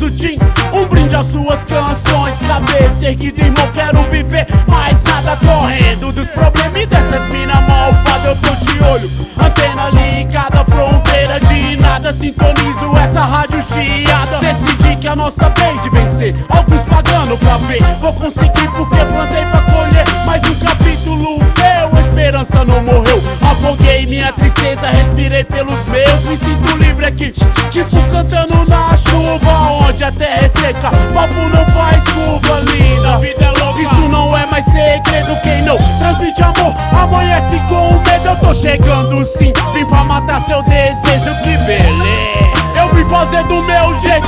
famoso Tim. Um brinde às suas canções. Cabeça erguida, irmão, quero viver, mas nada correndo dos problemas e dessas mina malvadas. Eu tô de olho, antena ali em cada fronteira. De nada sintonizo essa rádio chiada. Decidi que é a nossa vez de vencer, alguns pagando pra ver. Vou conseguir porque plantei pra colher. Mais um capítulo meu, a esperança não morreu. Afoguei minha tristeza, respirei pelos meus. Me sinto livre aqui, tipo cantando na chuva, onde a terra é seca, papo não faz curva, linda. Vida é louca, isso não é mais segredo. Quem não transmite amor, amanhece com medo. Eu tô chegando sim, vim pra matar seu desejo. Que beleza, eu vim fazer do meu jeito.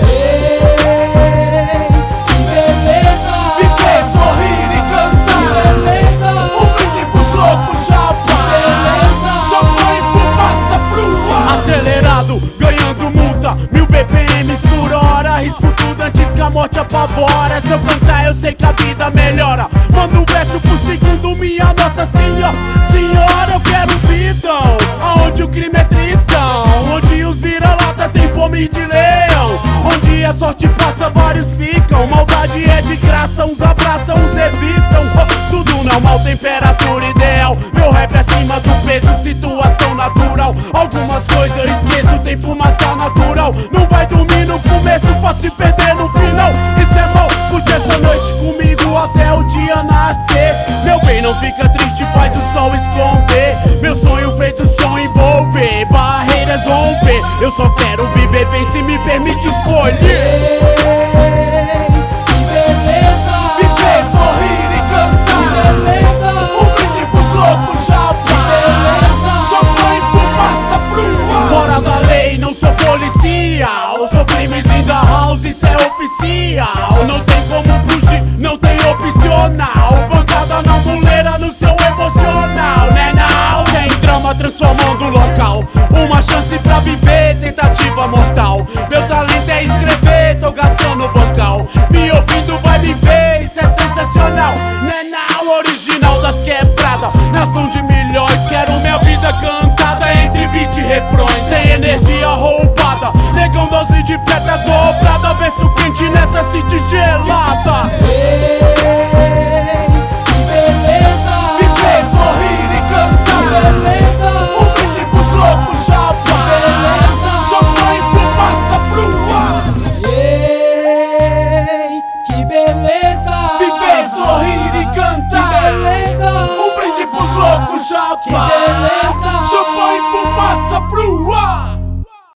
Viver, sorrir e cantar. Um brinde pros loucos, chapa. Champanhe, fumaça pro ar. Acelerado, ganhando multa, 1000 BPMs por hora. Arrisco tudo antes que a morte apavora. Se eu cantar eu sei que a vida melhora. Manda um verso por segundo, minha Nossa Senhora. Senhora, eu quero um vidão aonde o crime é tristão, onde os vira-lata tem fome de leão, onde a sorte passa, vários ficam. Maldade é de graça, uns abraçam, uns evitam. Tudo normal, temperatura ideal. Meu rap é acima do peso, situação natural. Algumas coisas eu esqueço, tem fumaça natural. Não vai dormir no começo pra se perder no final. Isso é mal, curte essa noite comigo até o dia nascer. Meu bem, não fica triste, faz o sol esconder. Meu sonho fez o som envolver, barreiras romper. Eu só quero viver bem, se me permite escolher. Viver, sorrir e cantar. Um brinde pros loucos, chapa. Champanhe, fumaça pro ar. Fora da lei, não sou policial. Sou crimes in the house, isso é oficial. Não tem como fugir, não tem opcional. Pancada na muleira no seu emocional, né não? Tem drama transformando o local. Uma chance pra viver, tentativa mortal. Meu talento é escrever, tô gastando vocal. Me ouvindo vai me ver, isso é sensacional, né não? Original das quebradas, nação de milhões. Quero minha vida cantada entre beat e refrões. Sem energia roubada, negão dose de feta dobrada. Verso quente nessa city gelada. Viver, sorrir e cantar. Um brinde pros loucos, chapa. Champanhe, fumaça pro ar. Que beleza! Viver, sorrir e cantar. Um brinde pros loucos, chapa. Que beleza! Champanhe, fumaça pro ar.